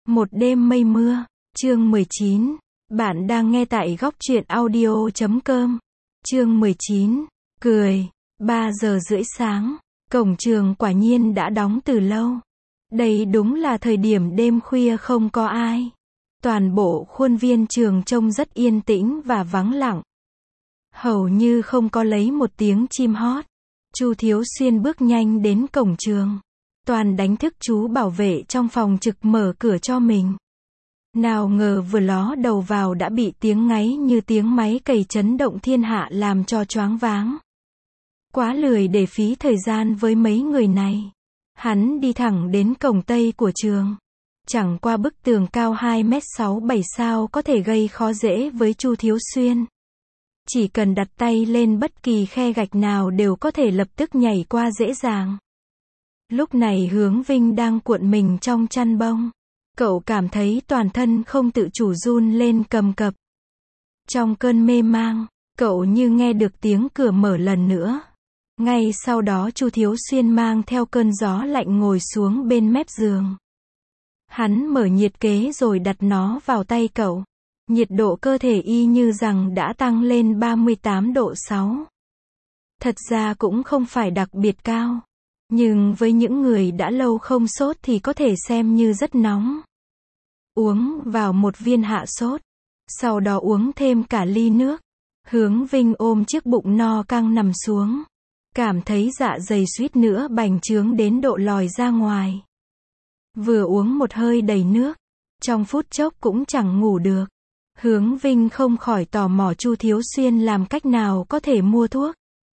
Một đêm mây mưa, chương 19. Bạn đang nghe tại góc truyện audio.com. Chương 19. Cười. 3 giờ rưỡi sáng. Cổng trường quả nhiên đã đóng từ lâu. Đây đúng là thời điểm đêm khuya không có ai. Toàn bộ khuôn viên trường trông rất yên tĩnh và vắng lặng. Hầu như không có lấy một tiếng chim hót. Chu Thiếu Xuyên bước nhanh đến cổng trường. Toàn đánh thức chú bảo vệ trong phòng trực mở cửa cho mình. Nào ngờ vừa ló đầu vào đã bị tiếng ngáy như tiếng máy cày chấn động thiên hạ làm cho choáng váng. Quá lười để phí thời gian với mấy người này. Hắn đi thẳng đến cổng tây của trường. Chẳng qua bức tường cao 2m6-7 sao có thể gây khó dễ với Chu Thiếu Xuyên. Chỉ cần đặt tay lên bất kỳ khe gạch nào đều có thể lập tức nhảy qua dễ dàng. Lúc này Hướng Vinh đang cuộn mình trong chăn bông. Cậu cảm thấy toàn thân không tự chủ run lên cầm cập. Trong cơn mê mang, cậu như nghe được tiếng cửa mở lần nữa. Ngay sau đó Chu Thiếu Xuyên mang theo cơn gió lạnh ngồi xuống bên mép giường. Hắn mở nhiệt kế rồi đặt nó vào tay cậu. Nhiệt độ cơ thể y như rằng đã tăng lên 38 độ 6. Thật ra cũng không phải đặc biệt cao. Nhưng với những người đã lâu không sốt thì có thể xem như rất nóng. Uống vào một viên hạ sốt. Sau đó uống thêm cả ly nước. Hướng Vinh ôm chiếc bụng no căng nằm xuống. Cảm thấy dạ dày suýt nữa bành trướng đến độ lòi ra ngoài. Vừa uống một hơi đầy nước. Trong phút chốc cũng chẳng ngủ được. Hướng Vinh không khỏi tò mò Chu Thiếu Xuyên làm cách nào có thể mua thuốc.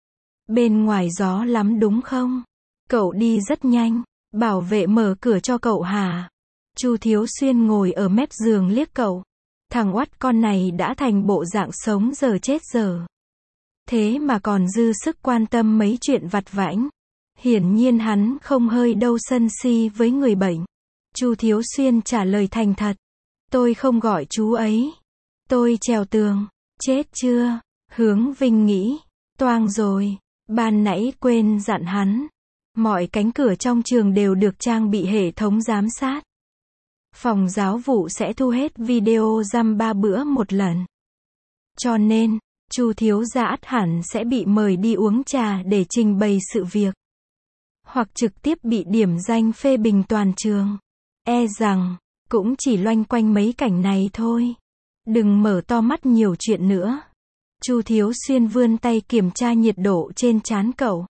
Bên ngoài gió lắm đúng không? Cậu đi rất nhanh. Bảo vệ mở cửa cho cậu hả? Chu Thiếu Xuyên ngồi ở mép giường liếc cậu. Thằng oắt con này đã thành bộ dạng sống giờ chết giờ. Thế mà còn dư sức quan tâm mấy chuyện vặt vãnh. Hiển nhiên hắn không hơi đâu sân si với người bệnh. Chu Thiếu Xuyên trả lời thành thật. Tôi không gọi chú ấy. Tôi trèo tường. Chết chưa? Hướng Vinh nghĩ. Toang rồi. Ban nãy quên dặn hắn. Mọi cánh cửa trong trường đều được trang bị hệ thống giám sát. Phòng giáo vụ sẽ thu hết video dăm 3 bữa một lần. Cho nên, Chu thiếu gia ắt hẳn sẽ bị mời đi uống trà để trình bày sự việc. Hoặc trực tiếp bị điểm danh phê bình toàn trường. E rằng, cũng chỉ loanh quanh mấy cảnh này thôi. Đừng mở to mắt nhiều chuyện nữa. Chu Thiếu Xuyên vươn tay kiểm tra nhiệt độ trên trán cậu.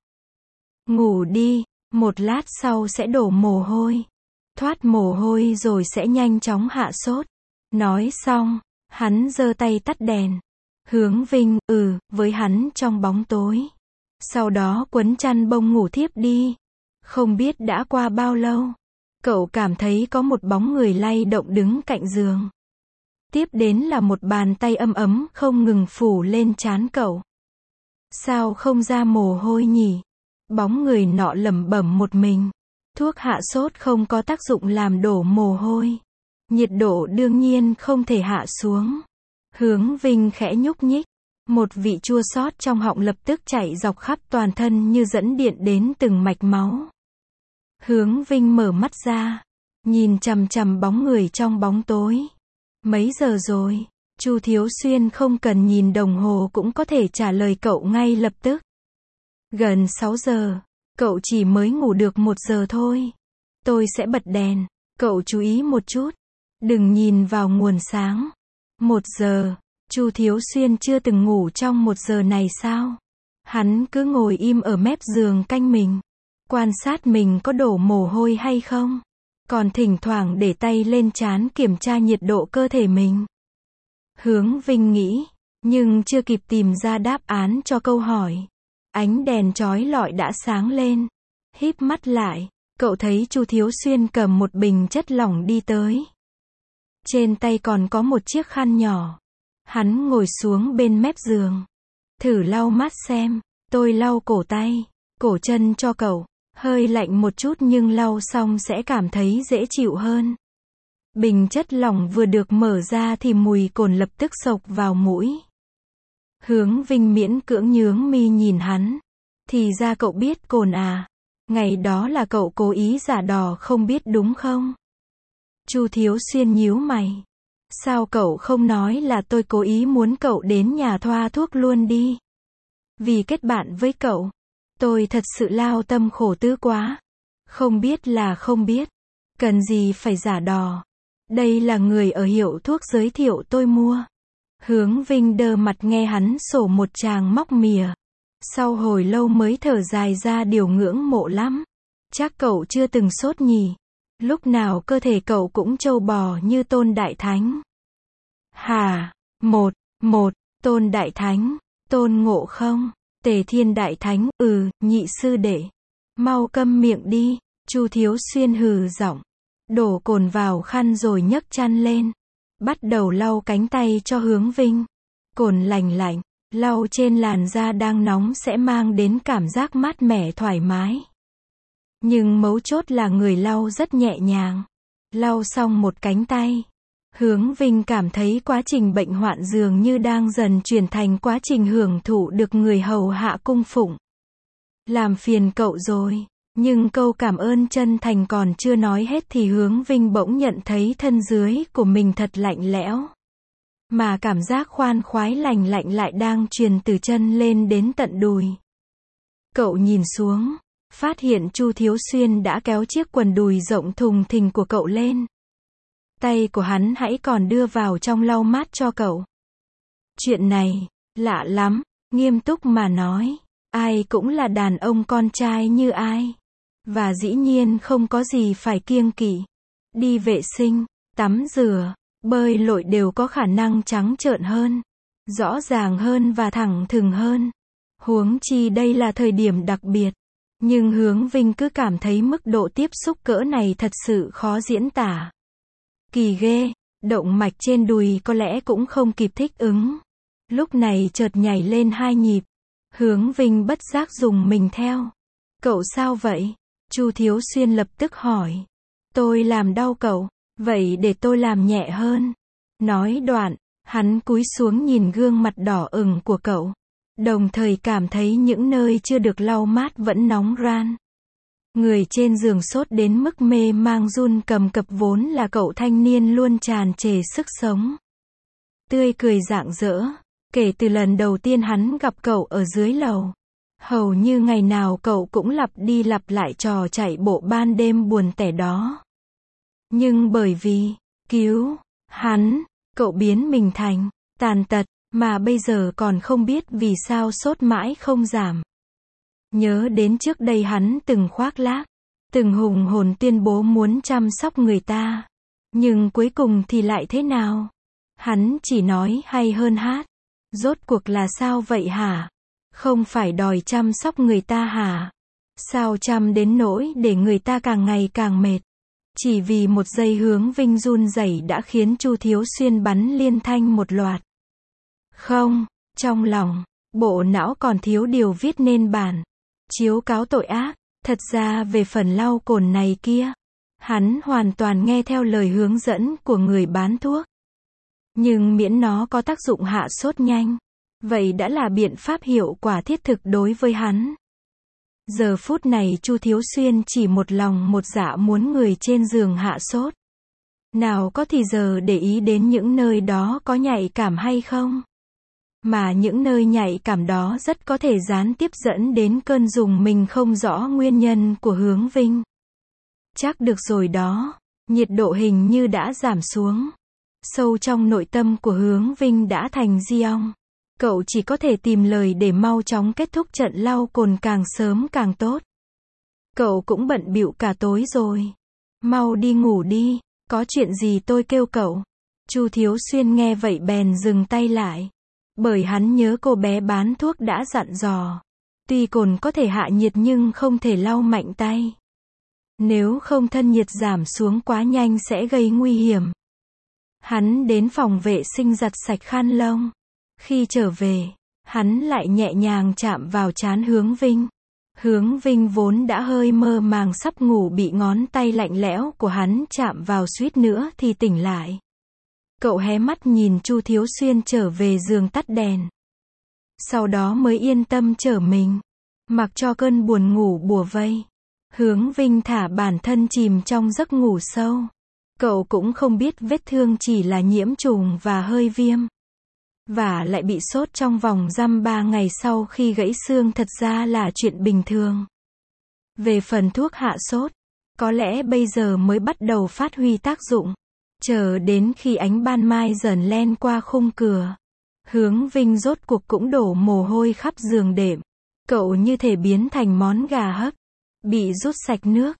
Ngủ đi, một lát sau sẽ đổ mồ hôi. Thoát mồ hôi rồi sẽ nhanh chóng hạ sốt. Nói xong, hắn giơ tay tắt đèn. Hướng Vinh, với hắn trong bóng tối. Sau đó quấn chăn bông ngủ thiếp đi. Không biết đã qua bao lâu. Cậu cảm thấy có một bóng người lay động đứng cạnh giường. Tiếp đến là một bàn tay ấm ấm không ngừng phủ lên trán cậu. Sao không ra mồ hôi nhỉ? Bóng người nọ lẩm bẩm một mình. Thuốc hạ sốt không có tác dụng làm đổ mồ hôi. Nhiệt độ đương nhiên không thể hạ xuống. Hướng Vinh khẽ nhúc nhích. Một vị chua xót trong họng lập tức chạy dọc khắp toàn thân như dẫn điện đến từng mạch máu. Hướng Vinh mở mắt ra. Nhìn chằm chằm bóng người trong bóng tối. Mấy giờ rồi? Chu Thiếu Xuyên không cần nhìn đồng hồ cũng có thể trả lời cậu ngay lập tức. Gần 6 giờ. Cậu chỉ mới ngủ được 1 giờ thôi. Tôi sẽ bật đèn. Cậu chú ý một chút. Đừng nhìn vào nguồn sáng. 1 giờ. Chu Thiếu Xuyên chưa từng ngủ trong 1 giờ này sao? Hắn cứ ngồi im ở mép giường canh mình. Quan sát mình có đổ mồ hôi hay không. Còn thỉnh thoảng để tay lên trán kiểm tra nhiệt độ cơ thể mình. Hướng Vinh nghĩ. Nhưng chưa kịp tìm ra đáp án cho câu hỏi. Ánh đèn chói lọi đã sáng lên. Híp mắt lại, cậu thấy Chu Thiếu Xuyên cầm một bình chất lỏng đi tới. Trên tay còn có một chiếc khăn nhỏ. Hắn ngồi xuống bên mép giường. Thử lau mắt xem. Tôi lau cổ tay, cổ chân cho cậu. Hơi lạnh một chút nhưng lau xong sẽ cảm thấy dễ chịu hơn. Bình chất lỏng vừa được mở ra thì mùi cồn lập tức xộc vào mũi. Hướng Vinh miễn cưỡng nhướng mi nhìn hắn. Thì ra cậu biết cồn à? Ngày đó là cậu cố ý giả đò không biết đúng không? Chu Thiếu Xuyên nhíu mày. Sao cậu không nói là tôi cố ý muốn cậu đến nhà thoa thuốc luôn đi? Vì kết bạn với cậu, tôi thật sự lao tâm khổ tứ quá. Không biết là không biết. Cần gì phải giả đò. Đây là người ở hiệu thuốc giới thiệu tôi mua. Hướng Vinh đơ mặt nghe hắn sổ một tràng móc mỉa. Sau hồi lâu mới thở dài ra điều ngưỡng mộ lắm. Chắc cậu chưa từng sốt nhỉ? Lúc nào cơ thể cậu cũng trâu bò như Tôn Đại Thánh. Hả? Một, Tôn Đại Thánh, Tôn Ngộ Không, Tề Thiên Đại Thánh, nhị sư đệ. Mau câm miệng đi, Chu Thiếu Xuyên hừ giọng. Đổ cồn vào khăn rồi nhấc chăn lên. Bắt đầu lau cánh tay cho Hướng Vinh. Cồn lành lạnh, lau trên làn da đang nóng sẽ mang đến cảm giác mát mẻ thoải mái. Nhưng mấu chốt là người lau rất nhẹ nhàng. Lau xong một cánh tay, Hướng Vinh cảm thấy quá trình bệnh hoạn dường như đang dần chuyển thành quá trình hưởng thụ được người hầu hạ cung phụng. Làm phiền cậu rồi. Nhưng câu cảm ơn chân thành còn chưa nói hết thì Hướng Vinh bỗng nhận thấy thân dưới của mình thật lạnh lẽo. Mà cảm giác khoan khoái lành lạnh lại đang truyền từ chân lên đến tận đùi. Cậu nhìn xuống, phát hiện Chu Thiếu Xuyên đã kéo chiếc quần đùi rộng thùng thình của cậu lên. Tay của hắn hãy còn đưa vào trong lau mát cho cậu. Chuyện này, lạ lắm, nghiêm túc mà nói, ai cũng là đàn ông con trai như ai. Và dĩ nhiên không có gì phải kiêng kỵ. Đi vệ sinh, tắm rửa, bơi lội đều có khả năng trắng trợn hơn, rõ ràng hơn và thẳng thừng hơn. Huống chi đây là thời điểm đặc biệt. Nhưng Hướng Vinh cứ cảm thấy mức độ tiếp xúc cỡ này thật sự khó diễn tả. Kỳ ghê, động mạch trên đùi có lẽ cũng không kịp thích ứng. Lúc này chợt nhảy lên 2 nhịp. Hướng Vinh bất giác dùng mình theo. Cậu sao vậy? Chu Thiếu Xuyên lập tức hỏi. Tôi làm đau cậu, vậy để tôi làm nhẹ hơn. Nói đoạn, hắn cúi xuống nhìn gương mặt đỏ ửng của cậu. Đồng thời cảm thấy những nơi chưa được lau mát vẫn nóng ran. Người trên giường sốt đến mức mê mang run cầm cập vốn là cậu thanh niên luôn tràn trề sức sống. Tươi cười rạng rỡ, kể từ lần đầu tiên hắn gặp cậu ở dưới lầu. Hầu như ngày nào cậu cũng lặp đi lặp lại trò chạy bộ ban đêm buồn tẻ đó. Nhưng bởi vì cứu hắn, cậu biến mình thành tàn tật, mà bây giờ còn không biết vì sao sốt mãi không giảm. Nhớ đến trước đây hắn từng khoác lác, từng hùng hồn tuyên bố muốn chăm sóc người ta. Nhưng cuối cùng thì lại thế nào? Hắn chỉ nói hay hơn hát. Rốt cuộc là sao vậy hả? Không phải đòi chăm sóc người ta hả? Sao chăm đến nỗi để người ta càng ngày càng mệt? Chỉ vì một giây Hướng Vinh run rẩy đã khiến Chu Thiếu Xuyên bắn liên thanh một loạt. Không, trong lòng, bộ não còn thiếu điều viết nên bản chiếu cáo tội ác. Thật ra về phần lau cồn này kia, hắn hoàn toàn nghe theo lời hướng dẫn của người bán thuốc. Nhưng miễn nó có tác dụng hạ sốt nhanh, vậy đã là biện pháp hiệu quả thiết thực đối với hắn. Giờ phút này Chu Thiếu Xuyên chỉ một lòng một dạ muốn người trên giường hạ sốt. Nào có thì giờ để ý đến những nơi đó có nhạy cảm hay không. Mà những nơi nhạy cảm đó rất có thể gián tiếp dẫn đến cơn rùng mình không rõ nguyên nhân của Hướng Vinh. Chắc được rồi đó, nhiệt độ hình như đã giảm xuống. Sâu trong nội tâm của Hướng Vinh đã thành giông. Cậu chỉ có thể tìm lời để mau chóng kết thúc trận lau cồn càng sớm càng tốt. Cậu cũng bận bịu cả tối rồi. Mau đi ngủ đi, có chuyện gì tôi kêu cậu. Chu Thiếu Xuyên nghe vậy bèn dừng tay lại. Bởi hắn nhớ cô bé bán thuốc đã dặn dò. Tuy cồn có thể hạ nhiệt nhưng không thể lau mạnh tay. Nếu không thân nhiệt giảm xuống quá nhanh sẽ gây nguy hiểm. Hắn đến phòng vệ sinh giặt sạch khăn lông. Khi trở về, hắn lại nhẹ nhàng chạm vào trán Hướng Vinh. Hướng Vinh vốn đã hơi mơ màng sắp ngủ bị ngón tay lạnh lẽo của hắn chạm vào suýt nữa thì tỉnh lại. Cậu hé mắt nhìn Chu Thiếu Xuyên trở về giường tắt đèn. Sau đó mới yên tâm trở mình. Mặc cho cơn buồn ngủ bủa vây. Hướng Vinh thả bản thân chìm trong giấc ngủ sâu. Cậu cũng không biết vết thương chỉ là nhiễm trùng và hơi viêm. Và lại bị sốt trong vòng dăm 3 ngày sau khi gãy xương thật ra là chuyện bình thường. Về phần thuốc hạ sốt, có lẽ bây giờ mới bắt đầu phát huy tác dụng. Chờ đến khi ánh ban mai dần len qua khung cửa, Hướng Vinh rốt cuộc cũng đổ mồ hôi khắp giường đệm. Cậu như thể biến thành món gà hấp, bị rút sạch nước.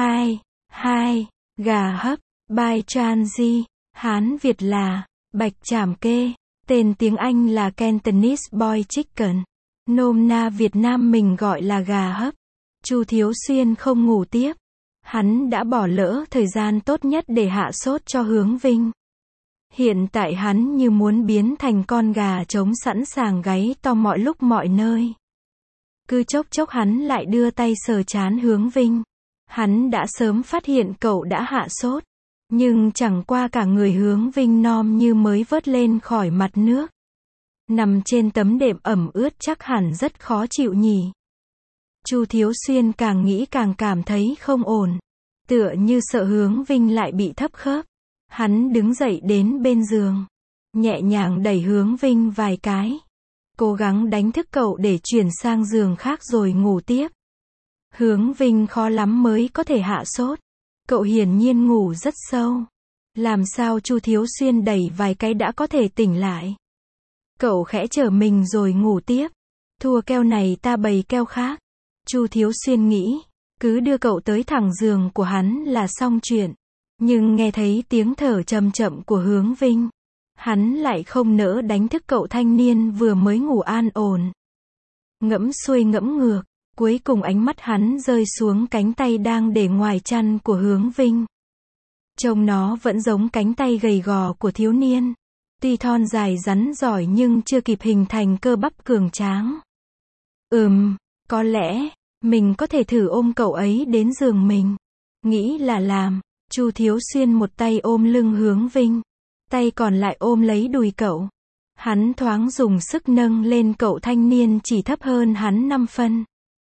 2. Gà hấp, by Tranji, Hán Việt là bạch trảm kê, tên tiếng Anh là Cantonese boiled chicken. Nôm na Việt Nam mình gọi là gà hấp. Chu Thiếu Xuyên không ngủ tiếp. Hắn đã bỏ lỡ thời gian tốt nhất để hạ sốt cho Hướng Vinh. Hiện tại hắn như muốn biến thành con gà trống sẵn sàng gáy to mọi lúc mọi nơi. Cứ chốc chốc hắn lại đưa tay sờ trán Hướng Vinh. Hắn đã sớm phát hiện cậu đã hạ sốt. Nhưng chẳng qua cả người Hướng Vinh nom như mới vớt lên khỏi mặt nước. Nằm trên tấm đệm ẩm ướt chắc hẳn rất khó chịu nhỉ. Chu Thiếu Xuyên càng nghĩ càng cảm thấy không ổn. Tựa như sợ Hướng Vinh lại bị thấp khớp. Hắn đứng dậy đến bên giường. Nhẹ nhàng đẩy Hướng Vinh vài cái. Cố gắng đánh thức cậu để chuyển sang giường khác rồi ngủ tiếp. Hướng Vinh khó lắm mới có thể hạ sốt. Cậu hiển nhiên ngủ rất sâu. Làm sao Chu Thiếu Xuyên đẩy vài cái đã có thể tỉnh lại. Cậu khẽ trở mình rồi ngủ tiếp. Thua keo này ta bày keo khác. Chu Thiếu Xuyên nghĩ, cứ đưa cậu tới thẳng giường của hắn là xong chuyện. Nhưng nghe thấy tiếng thở chậm chậm của Hướng Vinh, hắn lại không nỡ đánh thức cậu thanh niên vừa mới ngủ an ổn. Ngẫm xuôi ngẫm ngược, cuối cùng ánh mắt hắn rơi xuống cánh tay đang để ngoài chăn của Hướng Vinh. Trông nó vẫn giống cánh tay gầy gò của thiếu niên. Tuy thon dài rắn giỏi nhưng chưa kịp hình thành cơ bắp cường tráng. Có lẽ, mình có thể thử ôm cậu ấy đến giường mình. Nghĩ là làm, Chu Thiếu Xuyên một tay ôm lưng Hướng Vinh, tay còn lại ôm lấy đùi cậu. Hắn thoáng dùng sức nâng lên cậu thanh niên chỉ thấp hơn hắn 5 phân.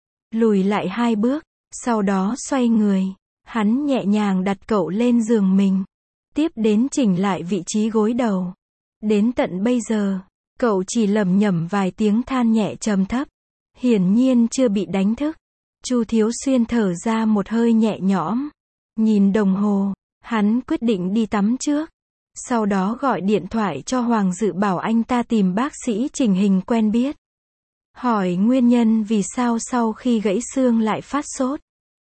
Lùi lại 2 bước, sau đó xoay người, hắn nhẹ nhàng đặt cậu lên giường mình. Tiếp đến chỉnh lại vị trí gối đầu. Đến tận bây giờ, cậu chỉ lẩm nhẩm vài tiếng than nhẹ trầm thấp. Hiển nhiên chưa bị đánh thức. Chu Thiếu Xuyên thở ra một hơi nhẹ nhõm. Nhìn đồng hồ, hắn quyết định đi tắm trước. Sau đó gọi điện thoại cho Hoàng Dự bảo anh ta tìm bác sĩ chỉnh hình quen biết. Hỏi nguyên nhân vì sao sau khi gãy xương lại phát sốt.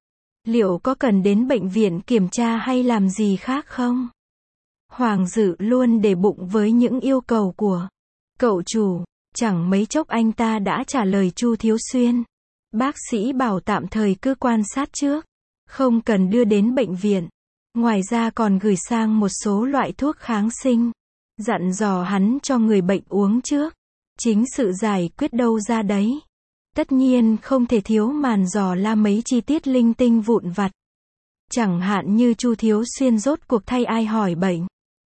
Liệu có cần đến bệnh viện kiểm tra hay làm gì khác không? Hoàng Dự luôn để bụng với những yêu cầu của cậu chủ. Chẳng mấy chốc anh ta đã trả lời Chu Thiếu Xuyên. Bác sĩ bảo tạm thời cứ quan sát trước. Không cần đưa đến bệnh viện. Ngoài ra còn gửi sang một số loại thuốc kháng sinh. Dặn dò hắn cho người bệnh uống trước. Chính sự giải quyết đâu ra đấy. Tất nhiên không thể thiếu màn dò la mấy chi tiết linh tinh vụn vặt. Chẳng hạn như Chu Thiếu Xuyên rốt cuộc thay ai hỏi bệnh.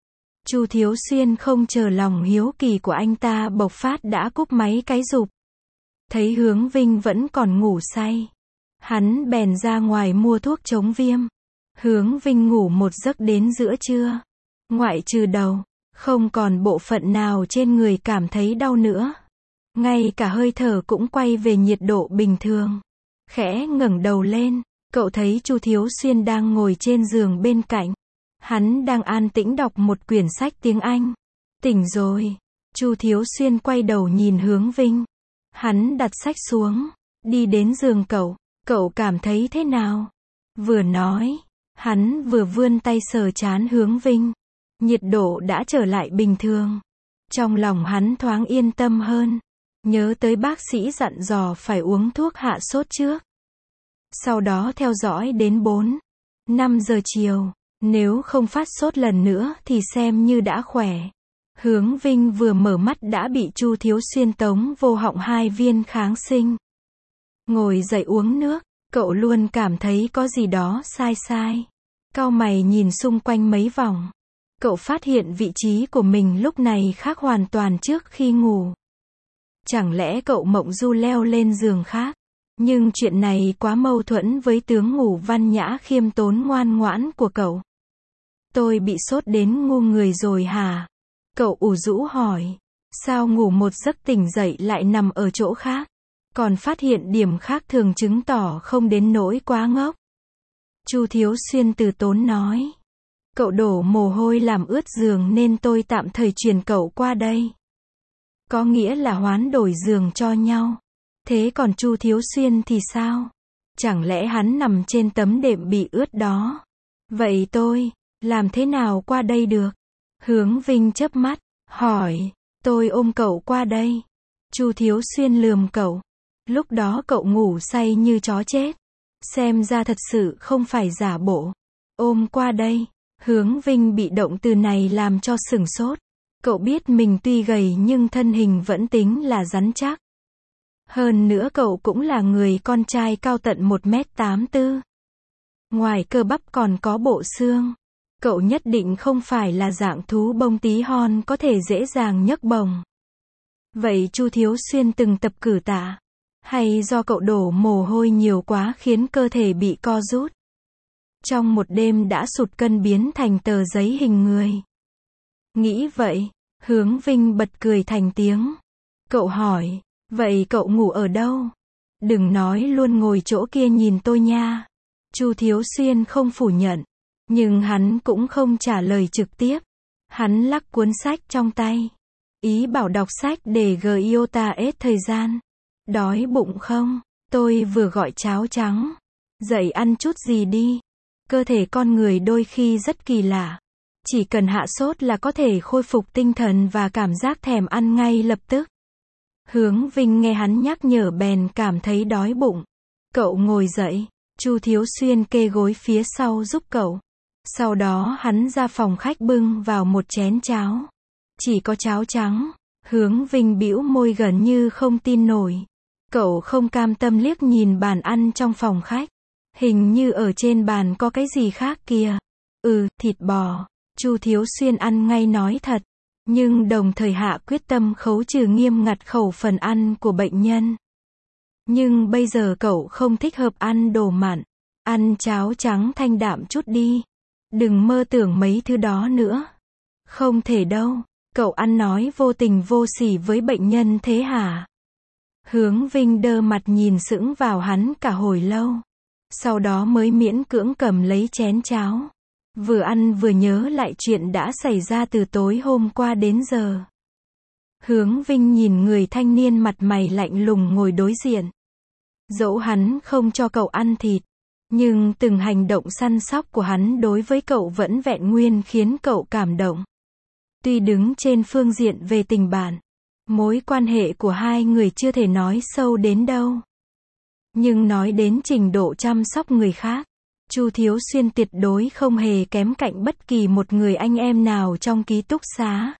Chu Thiếu Xuyên không chờ lòng hiếu kỳ của anh ta bộc phát đã cúp máy cái rụp. Thấy Hướng Vinh vẫn còn ngủ say. Hắn bèn ra ngoài mua thuốc chống viêm. Hướng Vinh ngủ một giấc đến giữa trưa. Ngoại trừ đầu, không còn bộ phận nào trên người cảm thấy đau nữa. Ngay cả hơi thở cũng quay về nhiệt độ bình thường. Khẽ ngẩng đầu lên, cậu thấy Chu Thiếu Xuyên đang ngồi trên giường bên cạnh. Hắn đang an tĩnh đọc một quyển sách tiếng Anh. Tỉnh rồi. Chu Thiếu Xuyên quay đầu nhìn Hướng Vinh. Hắn đặt sách xuống, đi đến giường cậu. Cậu cảm thấy thế nào? Vừa nói, hắn vừa vươn tay sờ trán Hướng Vinh. Nhiệt độ đã trở lại bình thường. Trong lòng hắn thoáng yên tâm hơn. Nhớ tới bác sĩ dặn dò phải uống thuốc hạ sốt trước. Sau đó theo dõi đến 4-5 giờ chiều. Nếu không phát sốt lần nữa thì xem như đã khỏe. Hướng Vinh vừa mở mắt đã bị Chu Thiếu Xuyên tống vô họng 2 viên kháng sinh. Ngồi dậy uống nước, cậu luôn cảm thấy có gì đó sai sai. Cau mày nhìn xung quanh mấy vòng. Cậu phát hiện vị trí của mình lúc này khác hoàn toàn trước khi ngủ. Chẳng lẽ cậu mộng du leo lên giường khác? Nhưng chuyện này quá mâu thuẫn với tướng ngủ văn nhã khiêm tốn ngoan ngoãn của cậu. tôi bị sốt đến ngu người rồi hả? Cậu ủ rũ hỏi. Sao ngủ một giấc tỉnh dậy lại nằm ở chỗ khác? Còn phát hiện điểm khác thường chứng tỏ không đến nỗi quá ngốc. Chu Thiếu Xuyên từ tốn nói. Cậu đổ mồ hôi làm ướt giường nên tôi tạm thời chuyển cậu qua đây. Có nghĩa là hoán đổi giường cho nhau. Thế còn Chu Thiếu Xuyên thì sao? Chẳng lẽ hắn nằm trên tấm đệm bị ướt đó? Vậy tôi, làm thế nào qua đây được? Hướng Vinh chớp mắt, hỏi, tôi ôm cậu qua đây. Chu Thiếu Xuyên lườm cậu. Lúc đó cậu ngủ say như chó chết. Xem ra thật sự không phải giả bộ. Ôm qua đây. Hướng Vinh bị động từ này làm cho sửng sốt. Cậu biết mình tuy gầy nhưng thân hình vẫn tính là rắn chắc. Hơn nữa cậu cũng là người con trai cao tận 1m84. Ngoài cơ bắp còn có bộ xương. Cậu nhất định không phải là dạng thú bông tí hon có thể dễ dàng nhấc bổng. Vậy Chu Thiếu Xuyên từng tập cử tạ? Hay do cậu đổ mồ hôi nhiều quá khiến cơ thể bị co rút? Trong một đêm đã sụt cân biến thành tờ giấy hình người. Nghĩ vậy, Hướng Vinh bật cười thành tiếng. Cậu hỏi, vậy cậu ngủ ở đâu? Đừng nói luôn ngồi chỗ kia nhìn tôi nha. Chu Thiếu Xuyên không phủ nhận, nhưng hắn cũng không trả lời trực tiếp. Hắn lắc cuốn sách trong tay. Ý bảo đọc sách để giota hết thời gian. Đói bụng không? Tôi vừa gọi cháo trắng. Dậy ăn chút gì đi. Cơ thể con người đôi khi rất kỳ lạ. Chỉ cần hạ sốt là có thể khôi phục tinh thần và cảm giác thèm ăn ngay lập tức. Hướng Vinh nghe hắn nhắc nhở bèn cảm thấy đói bụng. Cậu ngồi dậy. Chu Thiếu Xuyên kê gối phía sau giúp cậu. Sau đó hắn ra phòng khách bưng vào một chén cháo. Chỉ có cháo trắng. Hướng Vinh bĩu môi gần như không tin nổi. Cậu không cam tâm liếc nhìn bàn ăn trong phòng khách. Hình như ở trên bàn có cái gì khác kìa. Thịt bò. Chu Thiếu Xuyên ăn ngay nói thật. Nhưng đồng thời hạ quyết tâm khấu trừ nghiêm ngặt khẩu phần ăn của bệnh nhân. Nhưng bây giờ cậu không thích hợp ăn đồ mặn. Ăn cháo trắng thanh đạm chút đi. Đừng mơ tưởng mấy thứ đó nữa. Không thể đâu. Cậu ăn nói vô tình vô sỉ với bệnh nhân thế hả? Hướng Vinh đơ mặt nhìn sững vào hắn cả hồi lâu. Sau đó mới miễn cưỡng cầm lấy chén cháo. Vừa ăn vừa nhớ lại chuyện đã xảy ra từ tối hôm qua đến giờ. Hướng Vinh nhìn người thanh niên mặt mày lạnh lùng ngồi đối diện. Dẫu hắn không cho cậu ăn thịt, nhưng từng hành động săn sóc của hắn đối với cậu vẫn vẹn nguyên khiến cậu cảm động. Tuy đứng trên phương diện về tình bạn, mối quan hệ của hai người chưa thể nói sâu đến đâu. Nhưng nói đến trình độ chăm sóc người khác, Chu Thiếu Xuyên tuyệt đối không hề kém cạnh bất kỳ một người anh em nào trong ký túc xá.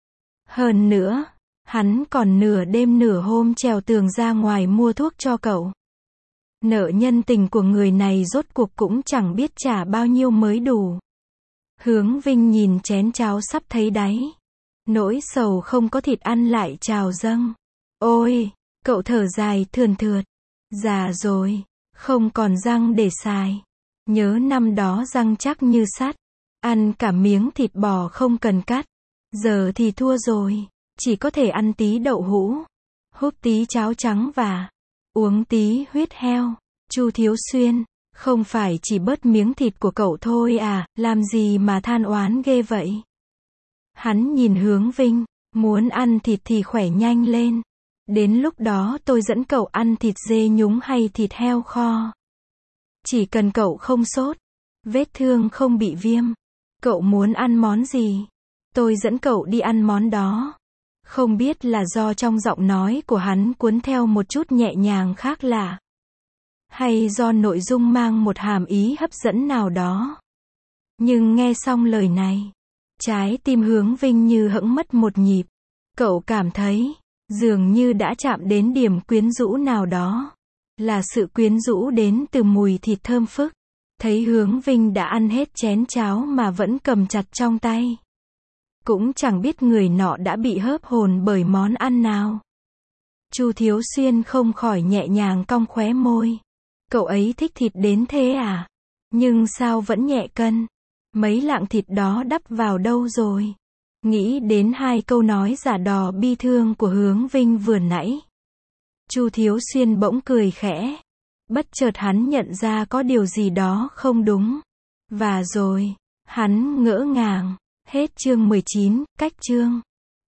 Hơn nữa, hắn còn nửa đêm nửa hôm trèo tường ra ngoài mua thuốc cho cậu. Nợ nhân tình của người này rốt cuộc cũng chẳng biết trả bao nhiêu mới đủ. Hướng Vinh nhìn chén cháo sắp thấy đáy. Nỗi sầu không có thịt ăn lại trào dâng. Ôi, cậu thở dài thườn thượt. Già rồi, không còn răng để xài. Nhớ năm đó răng chắc như sắt. Ăn cả miếng thịt bò không cần cắt. Giờ thì thua rồi, chỉ có thể ăn tí đậu hũ. Húp tí cháo trắng và uống tí huyết heo. Chu Thiếu Xuyên, không phải chỉ bớt miếng thịt của cậu thôi à, làm gì mà than oán ghê vậy? Hắn nhìn Hướng Vinh, muốn ăn thịt thì khỏe nhanh lên. Đến lúc đó tôi dẫn cậu ăn thịt dê nhúng hay thịt heo kho. Chỉ cần cậu không sốt, vết thương không bị viêm. Cậu muốn ăn món gì? Tôi dẫn cậu đi ăn món đó. Không biết là do trong giọng nói của hắn cuốn theo một chút nhẹ nhàng khác lạ, hay do nội dung mang một hàm ý hấp dẫn nào đó. Nhưng nghe xong lời này, trái tim Hướng Vinh như hững mất một nhịp. Cậu cảm thấy, dường như đã chạm đến điểm quyến rũ nào đó. Là sự quyến rũ đến từ mùi thịt thơm phức. Thấy Hướng Vinh đã ăn hết chén cháo mà vẫn cầm chặt trong tay. Cũng chẳng biết người nọ đã bị hớp hồn bởi món ăn nào. Chu Thiếu Xuyên không khỏi nhẹ nhàng cong khóe môi. Cậu ấy thích thịt đến thế à? Nhưng sao vẫn nhẹ cân? Mấy lạng thịt đó đắp vào đâu rồi? Nghĩ đến hai câu nói giả đò bi thương của Hướng Vinh vừa nãy. Chu Thiếu Xuyên bỗng cười khẽ. Bất chợt hắn nhận ra có điều gì đó không đúng. Và rồi, hắn ngỡ ngàng. Hết chương 19, cách chương.